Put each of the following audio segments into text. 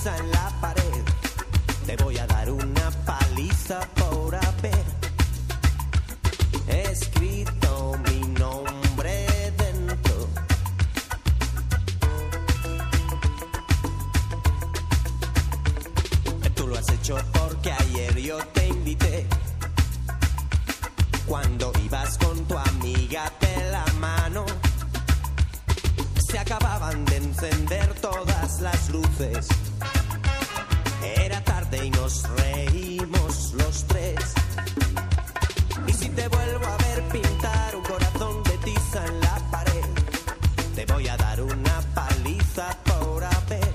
tiza en la pared. Te voy a dar una paliza por haber escrito mi nombre dentro. Tú lo has hecho porque ayer yo te invité. Cuando ibas con tu amiga de la mano, se acababan de encender todas las luces. Era tarde y nos reímos los tres. Y si te vuelvo a ver pintar un corazón de tiza en la pared, te voy a dar una paliza por haber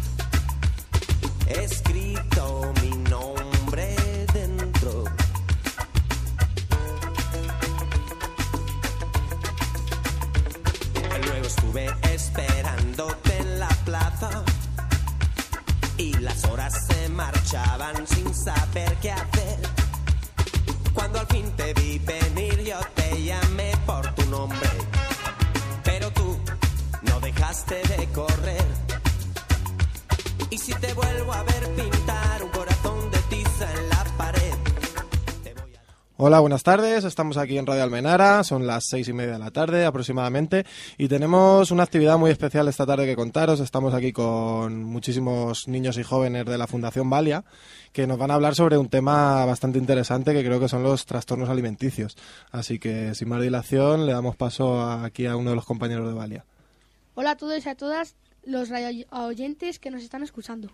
escrito mi nombre dentro. Luego estuve esperándote en la plaza y las horas se marchaban sin saber qué hacer. Cuando al fin te vi venir yo te llamé por tu nombre, pero tú no dejaste de correr. Y si te vuelvo a ver pintar un corazón de tiza en la pared, te voy a... Hola, buenas tardes, estamos aquí en Radio Almenara, son las 6:30 de la tarde aproximadamente y tenemos una actividad muy especial esta tarde que contaros. Estamos aquí con muchísimos niños y jóvenes de la Fundación Valia que nos van a hablar sobre un tema bastante interesante que creo que son los trastornos alimenticios. Así que sin más dilación le damos paso aquí a uno de los compañeros de Valia. Hola a todos y a todas los radio oyentes que nos están escuchando.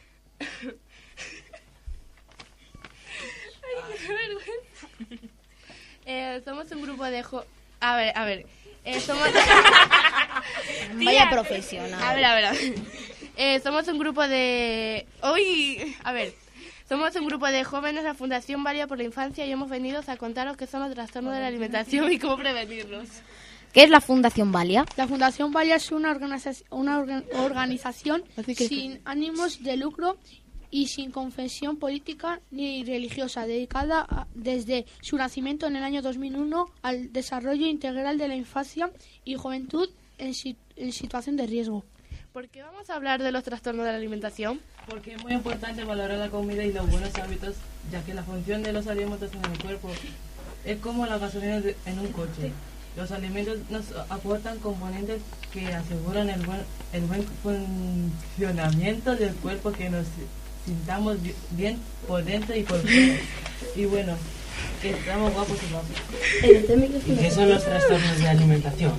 Somos un grupo de somos... Vaya profesional. A ver. Somos un grupo de... Somos un grupo de jóvenes de la Fundación Valia por la Infancia y hemos venido a contaros qué son los trastornos de la alimentación y cómo prevenirlos. ¿Qué es la Fundación Valia? La Fundación Valia es una organización sin ánimos de lucro y sin confesión política ni religiosa, dedicada desde su nacimiento en el año 2001 al desarrollo integral de la infancia y juventud en situación de riesgo. ¿Por qué vamos a hablar de los trastornos de la alimentación? Porque es muy importante valorar la comida y los buenos hábitos, ya que la función de los alimentos en el cuerpo es como la gasolina en un coche. Los alimentos nos aportan componentes que aseguran el buen funcionamiento del cuerpo, que nos sintamos bien por dentro y por fuera. Y bueno, que estamos guapos y guapos. ¿Y qué son los trastornos de alimentación?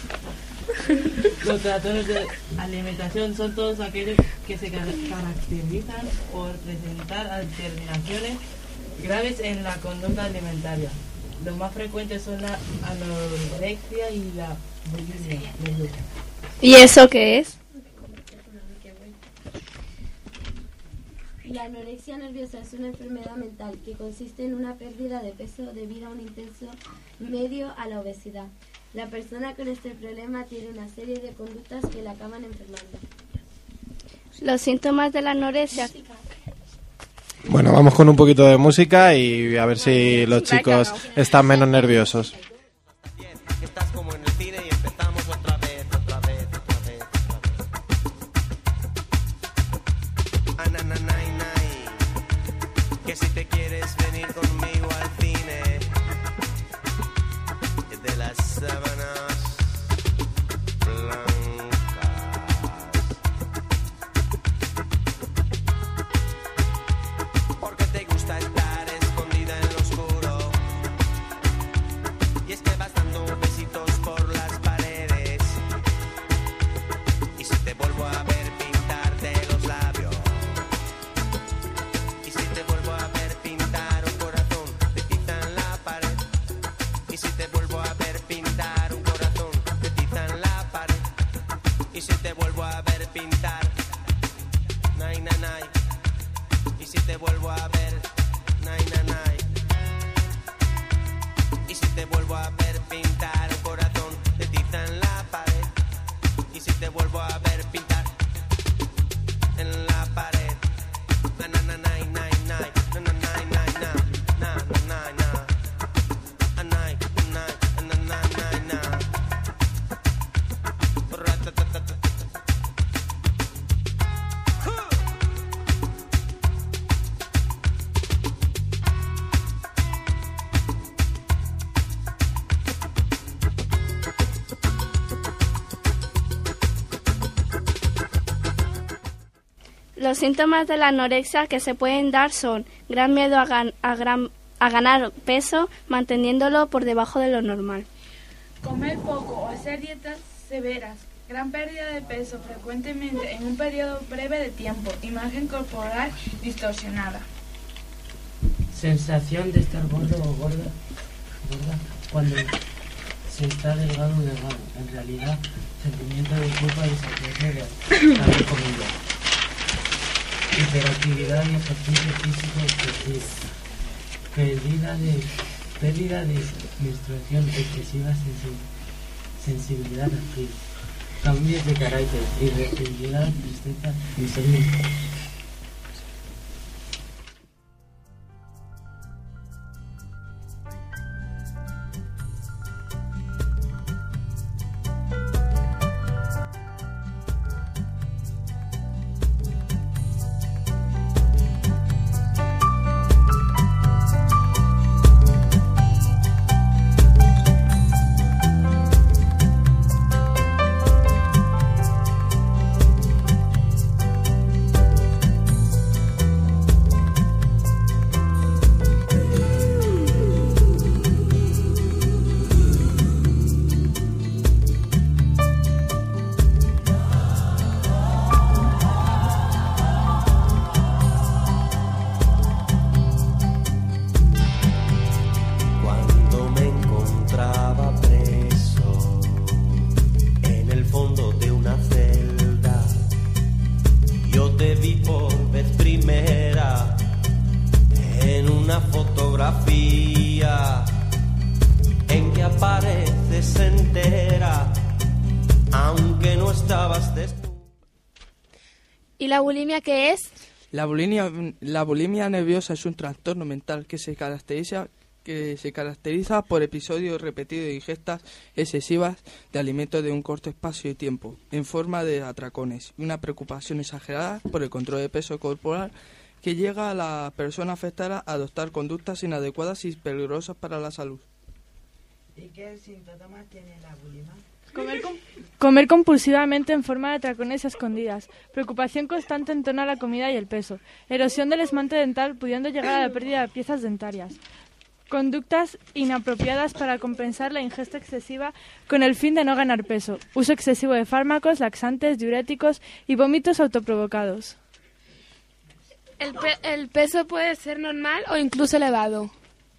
Los trastornos de alimentación son todos aquellos que se caracterizan por presentar alteraciones graves en la conducta alimentaria. Los más frecuentes son la anorexia y la bulimia. ¿Y eso qué es? La anorexia nerviosa es una enfermedad mental que consiste en una pérdida de peso debido a un intenso medio a la obesidad. La persona con este problema tiene una serie de conductas que la acaban enfermando. Los síntomas de la anorexia. Bueno, vamos con un poquito de música y a ver si los chicos están menos nerviosos. Estás como en el cine y empezamos otra vez. Que si te quieres venir conmigo al cine, de las sábanas blancas. Porque te gusta estar escondida en lo oscuro. Y es que vas dando besitos por las paredes. Y si te vuelvo a ver pintarte los labios, y si te vuelvo a ver pintar un corazón de tiza en la pared, y si te vuelvo a ver pintar un corazón de tiza en la pared, y si te vuelvo a ver pintar, nay, nay, nay, y si te vuelvo a ver, nay, nay, nay, y si te vuelvo a ver pintar un corazón de tiza en la pared, y si te vuelvo a ver pintar en la pared, na na na na na na na na na na na na na na anay na na na na na ratatata Los síntomas de la anorexia que se pueden dar son gran miedo a ganar peso, manteniéndolo por debajo de lo normal. Comer poco o hacer dietas severas, gran pérdida de peso frecuentemente en un periodo breve de tiempo, imagen corporal distorsionada. Sensación de estar gordo o gorda cuando se está delgado o delgado. En realidad, sentimiento de culpa y satisfacción de haber comido. Hiperactividad y ejercicio físico excesivo. Pérdida de menstruación excesiva, sensibilidad al frío. Cambios de carácter, irritabilidad, tristeza, insomnio. fotografía en que apareces entera, aunque no estabas desnuda. ¿Y la bulimia qué es? La bulimia nerviosa es un trastorno mental que se caracteriza por episodios repetidos de ingestas excesivas de alimentos de un corto espacio de tiempo, en forma de atracones, y una preocupación exagerada por el control de peso corporal que llega a la persona afectada a adoptar conductas inadecuadas y peligrosas para la salud. ¿Y qué síntomas tiene la bulimia? Comer compulsivamente en forma de atracones escondidas, preocupación constante en torno a la comida y el peso, erosión del esmalte dental pudiendo llegar a la pérdida de piezas dentarias, conductas inapropiadas para compensar la ingesta excesiva con el fin de no ganar peso, uso excesivo de fármacos, laxantes, diuréticos y vómitos autoprovocados. El peso puede ser normal o incluso elevado.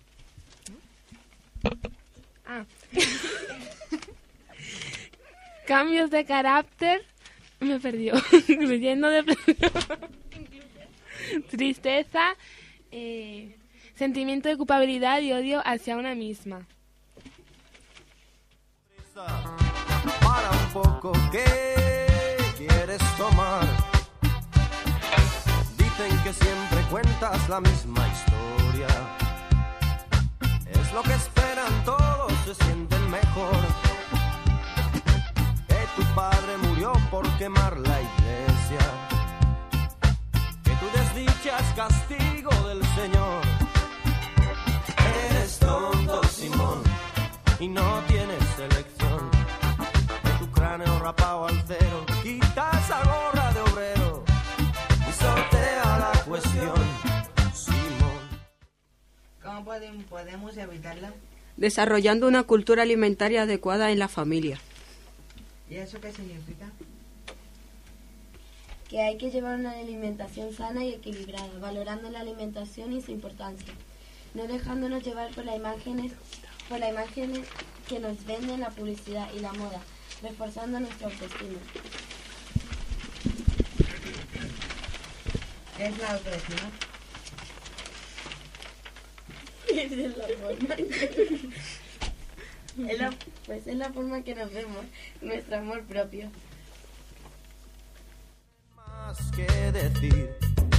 Cambios de carácter, me perdió, lleno de tristeza, sentimiento de culpabilidad y odio hacia una misma. Para un poco, ¿qué quieres tomar? Dicen que siempre cuentas la misma historia. Es lo que esperan todos, se sienten mejor. Que tu padre murió por quemar la iglesia. Que tu desdicha es castigo del Señor. Eres tonto, Simón, y no tienes elección. De tu cráneo rapado al cero, quita esa gorra de obrero y sortea la cuestión, Simón. ¿Cómo podemos evitarla? Desarrollando una cultura alimentaria adecuada en la familia. ¿Y eso qué significa? Que hay que llevar una alimentación sana y equilibrada, valorando la alimentación y su importancia, no dejándonos llevar por las imágenes que nos venden la publicidad y la moda, reforzando nuestra autoestima. ¿Qué es la autoestima? Es la forma que nos vemos, nuestro amor propio. Más que decir,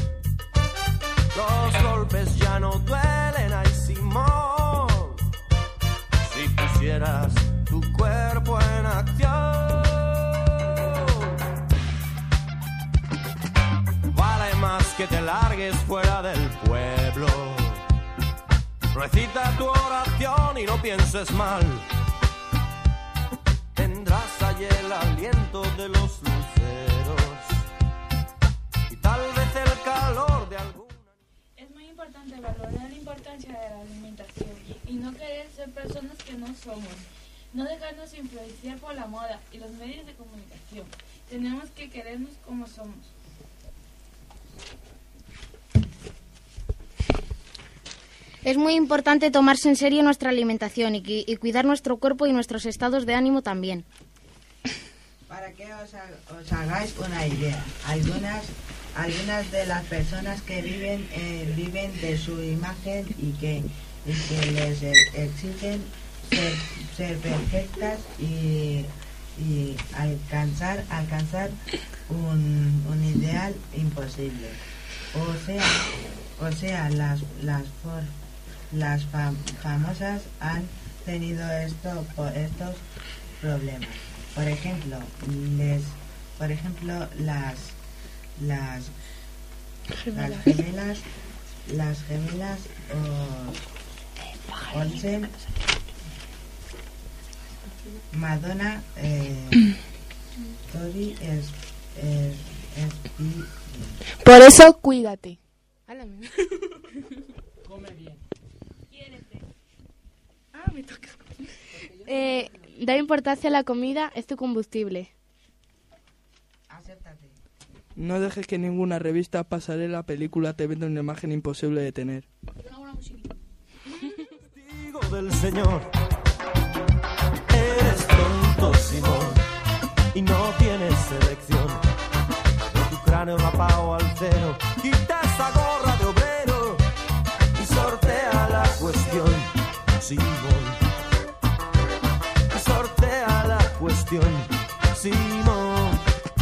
los golpes ya no duelen, ay Simón, si pusieras tu cuerpo en acción. Vale más que te largues fuera del pueblo. Recita tu oración y no pienses mal. Tendrás allí el aliento de los luceros y tal vez valorar la importancia de la alimentación y no querer ser personas que no somos. No dejarnos influenciar por la moda y los medios de comunicación. Tenemos que querernos como somos. Es muy importante tomarse en serio nuestra alimentación y cuidar nuestro cuerpo y nuestros estados de ánimo también. Para que os hagáis una idea, algunas de las personas que viven de su imagen y que les exigen ser perfectas y alcanzar un ideal imposible. O sea, las famosas han tenido estos problemas. Por ejemplo, las gemelas Olsen, Madonna, Tori Por eso, cuídate. Come bien. Me toca. Dar importancia a la comida es tu combustible. Acéptate. No dejes que ninguna revista, pasarela, película te venda una imagen imposible de tener. Testigo del Señor, eres tonto, Simón, y no tienes selección. De tu cráneo rapado al cero, quita esa gorra de obrero y sortea la cuestión, Simón. Y sortea la cuestión, Simón.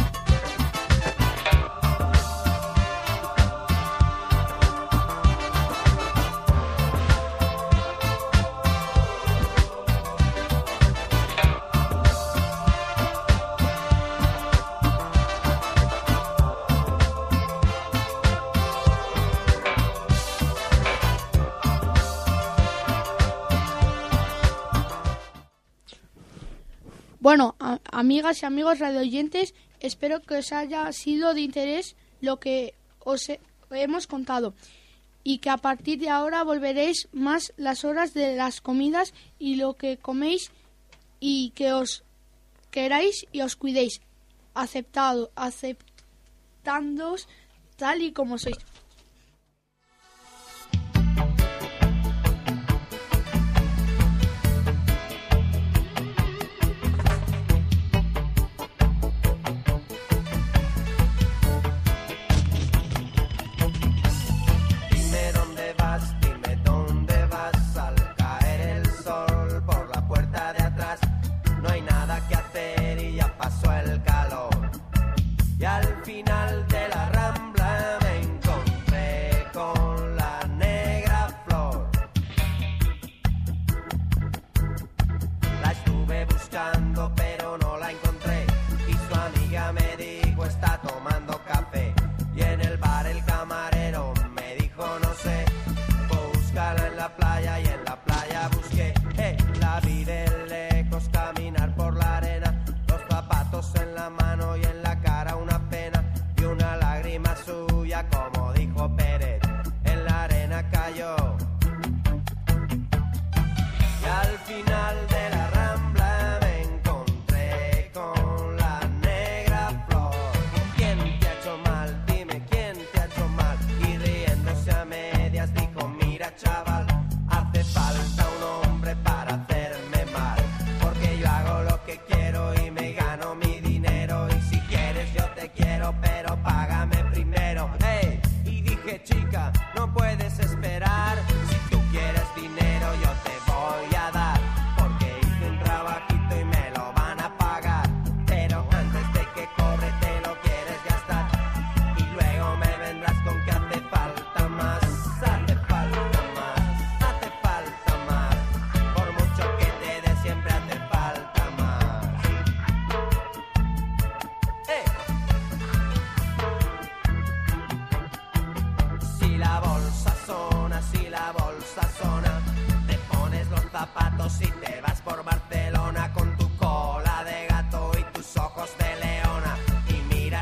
Bueno, amigas y amigos radioyentes, espero que os haya sido de interés lo que os hemos contado y que a partir de ahora volveréis más las horas de las comidas y lo que coméis y que os queráis y os cuidéis, aceptándoos tal y como sois.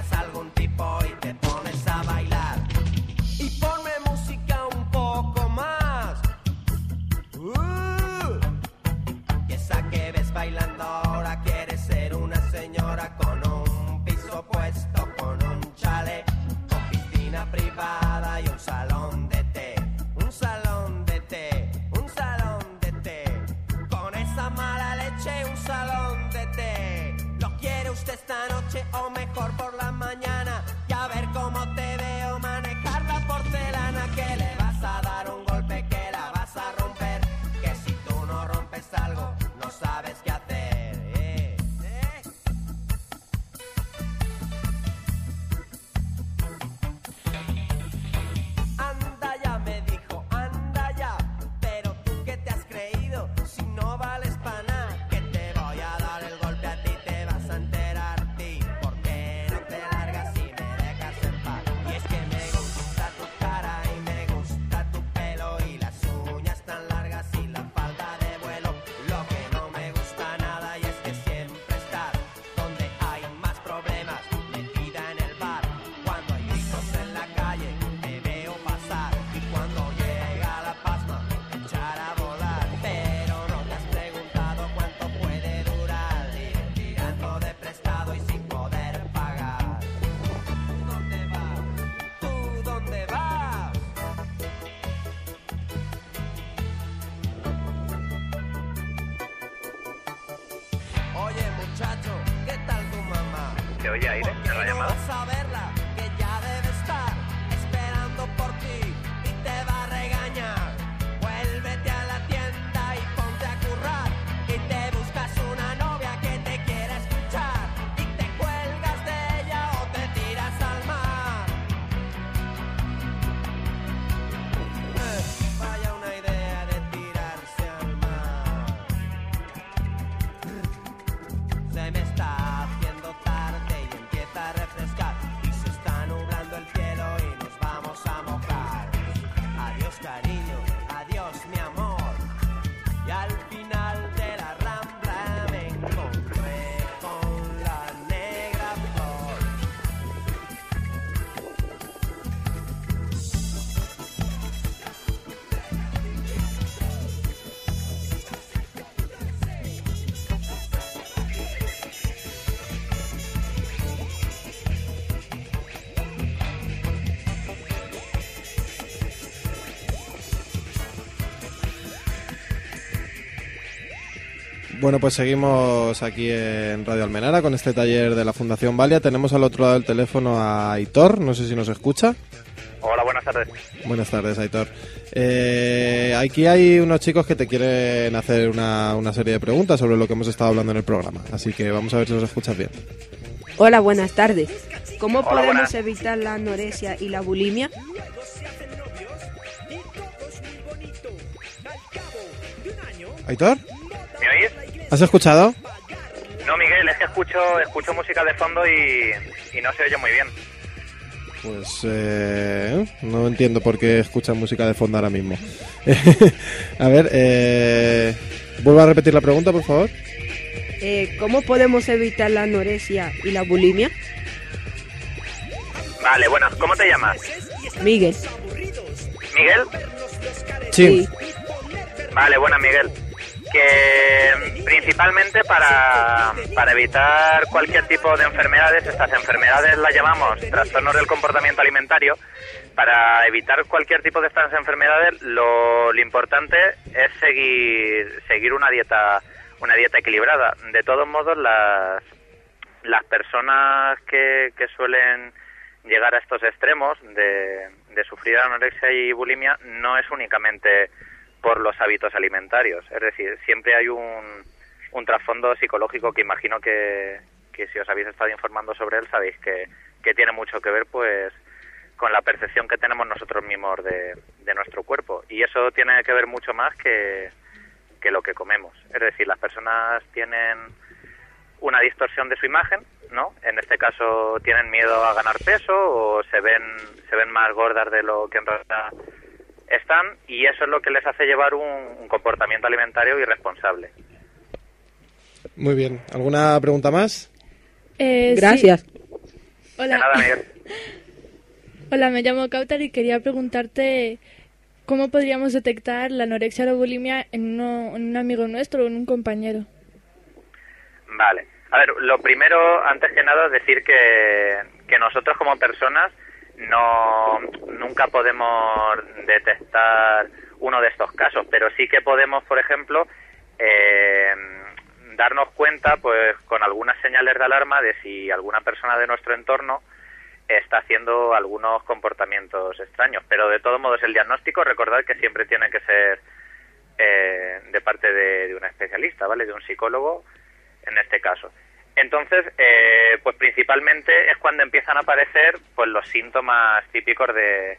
Ponme música un poco más. privada y un salón de té, un salón de té, un salón de té. Con esa mala leche, un salón de té. ¿Lo quiere usted esta noche o mejor por la mañana? Y a ver cómo te veo manejar la porcelana. Que le vas a dar un golpe, que la vas a romper. Que si tú no rompes algo, no sabes qué hacer. Anda ya, me dijo, anda ya. Pero tú qué te has creído, si no vales pa' nada. Que te voy a dar el golpe a ti, te vas a enterar ti. ¿Por qué no te largas y me dejas en paz? Y es que me gusta tu cara y me gusta tu pelo y las uñas tan largas y la falda de vuelo. Lo que no me gusta nada y es que siempre estás donde hay más problemas, metida en el bar. Cuando hay gritos en la calle te veo pasar y cuando llega la pasma echar a volar. Pero no te has preguntado cuánto puede durar ir tirando de prestado y sin poder pagar. ¿Tú dónde vas? ¿Tú dónde vas? Oye muchacho, ¿qué tal tu mamá? ¿Se oye aire en la llamada? Vas a verla, que ya debe estar esperando por ti y te va a regañar. Vuélvete a la tienda y ponte a currar y te buscas una novia que te quiera escuchar y te cuelgas de ella o te tiras al mar. Vaya una idea de tirarse al mar. Se me está haciendo tarde y empieza a refrescar y se está nublando el cielo y nos vamos a mojar. Adiós cariño, adiós mi amor. Y al final de la rambla me encontré con la negra flor. Bueno, pues seguimos aquí en Radio Almenara con este taller de la Fundación Valia. Tenemos al otro lado del teléfono a Aitor, no sé si nos escucha. Hola, buenas tardes. Buenas tardes, Aitor. Aquí hay unos chicos que te quieren hacer una serie de preguntas sobre lo que hemos estado hablando en el programa, así que vamos a ver si nos escuchas bien. Hola, buenas tardes. ¿Cómo Hola, podemos buenas. evitar la anorexia y la bulimia? ¿Aitor? ¿Me oís? ¿Has escuchado? No, Miguel, es que escucho música de fondo y no se oye muy bien. Pues no entiendo por qué escuchas música de fondo ahora mismo. A ver, vuelvo a repetir la pregunta, por favor. ¿Cómo podemos evitar la anorexia y la bulimia? Vale, bueno, ¿cómo te llamas? Miguel. ¿Miguel? Sí. Vale, bueno, Miguel. Que principalmente para evitar cualquier tipo de enfermedades, estas enfermedades las llamamos trastornos del comportamiento alimentario. Para evitar cualquier tipo de estas enfermedades, lo importante es seguir una dieta equilibrada. De todos modos, las personas que suelen llegar a estos extremos de sufrir anorexia y bulimia no es únicamente por los hábitos alimentarios, es decir, siempre hay un trasfondo psicológico que imagino que si os habéis estado informando sobre él sabéis que tiene mucho que ver pues con la percepción que tenemos nosotros mismos de nuestro cuerpo, y eso tiene que ver mucho más que lo que comemos. Es decir, las personas tienen una distorsión de su imagen, ¿no? En este caso tienen miedo a ganar peso o se ven más gordas de lo que en realidad están, y eso es lo que les hace llevar un comportamiento alimentario irresponsable. Muy bien. ¿Alguna pregunta más? Gracias. Sí. De Hola. nada, Miguel. Hola, me llamo Kautar y quería preguntarte cómo podríamos detectar la anorexia o la bulimia en un amigo nuestro o en un compañero. Vale. A ver, lo primero, antes que nada, es decir que nosotros como personas nunca podemos detectar uno de estos casos, pero sí que podemos, por ejemplo, darnos cuenta, pues, con algunas señales de alarma de si alguna persona de nuestro entorno está haciendo algunos comportamientos extraños. Pero de todos modos, el diagnóstico, recordad que siempre tiene que ser de parte de un especialista, ¿vale? De un psicólogo, en este caso. Entonces, pues principalmente es cuando empiezan a aparecer, pues, los síntomas típicos de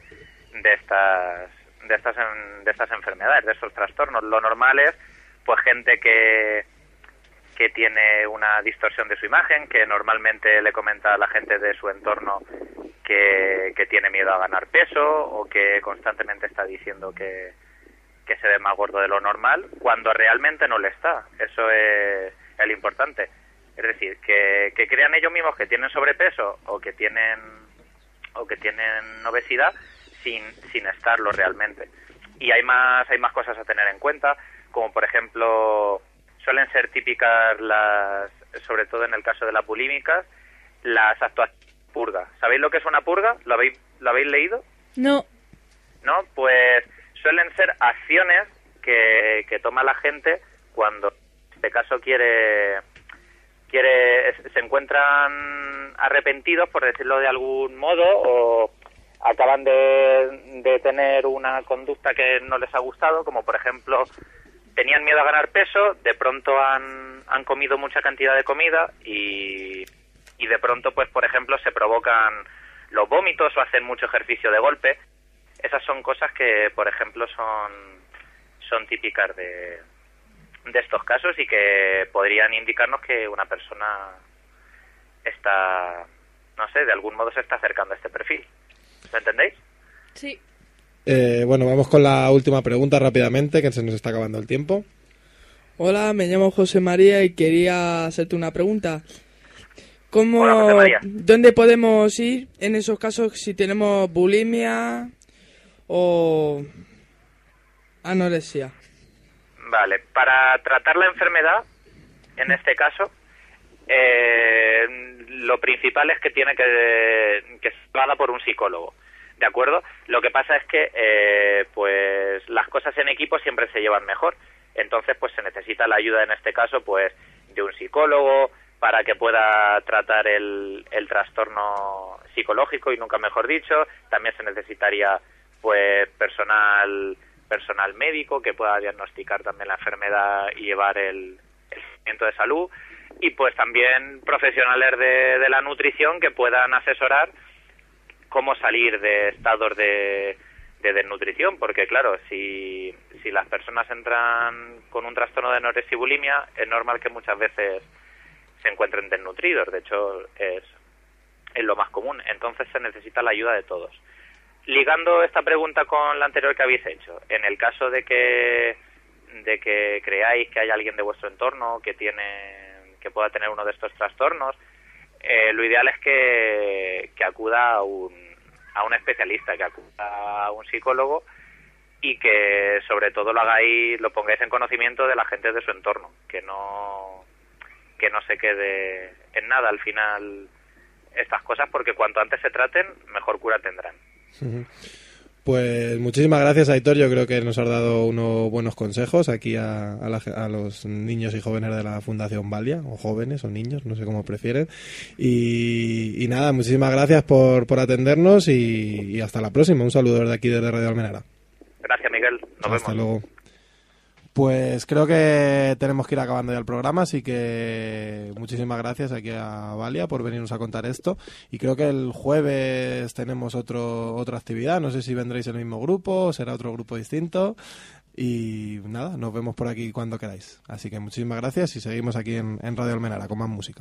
estas enfermedades, de estos trastornos. Lo normal es, pues, gente que tiene una distorsión de su imagen, que normalmente le comenta a la gente de su entorno que tiene miedo a ganar peso, o que constantemente está diciendo que se ve más gordo de lo normal, cuando realmente no le está. Eso es el importante. Es decir, que crean ellos mismos que tienen sobrepeso o que tienen obesidad sin estarlo realmente. Y hay más cosas a tener en cuenta, como por ejemplo, suelen ser típicas sobre todo en el caso de las bulímicas, las actuaciones de purga. ¿Sabéis lo que es una purga? ¿Lo habéis leído? No. ¿No? Pues suelen ser acciones que toma la gente cuando, en este caso, se encuentran arrepentidos, por decirlo de algún modo, o acaban de tener una conducta que no les ha gustado, como por ejemplo, tenían miedo a ganar peso, de pronto han comido mucha cantidad de comida y de pronto, pues, por ejemplo, se provocan los vómitos o hacen mucho ejercicio de golpe. Esas son cosas que, por ejemplo, son típicas de estos casos y que podrían indicarnos que una persona está, no sé, de algún modo se está acercando a este perfil. ¿Me entendéis? Sí. Bueno, vamos con la última pregunta rápidamente, que se nos está acabando el tiempo. Hola, me llamo José María y quería hacerte una pregunta. Hola, José María. ¿Dónde podemos ir en esos casos si tenemos bulimia o anorexia? Vale, para tratar la enfermedad, en este caso, lo principal es que tiene que ser tratada por un psicólogo, ¿de acuerdo? Lo que pasa es que pues las cosas en equipo siempre se llevan mejor, entonces pues se necesita la ayuda, en este caso, pues de un psicólogo para que pueda tratar el trastorno psicológico, y nunca mejor dicho. También se necesitaría, pues, personal médico que pueda diagnosticar también la enfermedad y llevar el seguimiento de salud, y pues también profesionales de la nutrición que puedan asesorar cómo salir de estados de desnutrición, porque claro, si las personas entran con un trastorno de anorexia y bulimia, es normal que muchas veces se encuentren desnutridos. De hecho, es lo más común. Entonces se necesita la ayuda de todos. Ligando esta pregunta con la anterior que habéis hecho, en el caso de que creáis que hay alguien de vuestro entorno que pueda tener uno de estos trastornos, lo ideal es que acuda a un especialista, que acuda a un psicólogo, y que sobre todo lo pongáis en conocimiento de la gente de su entorno, que no se quede en nada al final estas cosas, porque cuanto antes se traten, mejor cura tendrán. Pues muchísimas gracias, Aitor. Yo creo que nos has dado unos buenos consejos aquí a los niños y jóvenes de la Fundación Valia, o jóvenes o niños, no sé cómo prefieren. Y nada, muchísimas gracias por atendernos y hasta la próxima. Un saludo desde aquí, desde Radio Almenara. Gracias, Miguel. Nos vemos. Hasta luego. Pues creo que tenemos que ir acabando ya el programa, así que muchísimas gracias aquí a Valia por venirnos a contar esto. Y creo que el jueves tenemos otra actividad, no sé si vendréis el mismo grupo o será otro grupo distinto. Y nada, nos vemos por aquí cuando queráis. Así que muchísimas gracias y seguimos aquí en Radio Almenara con más música.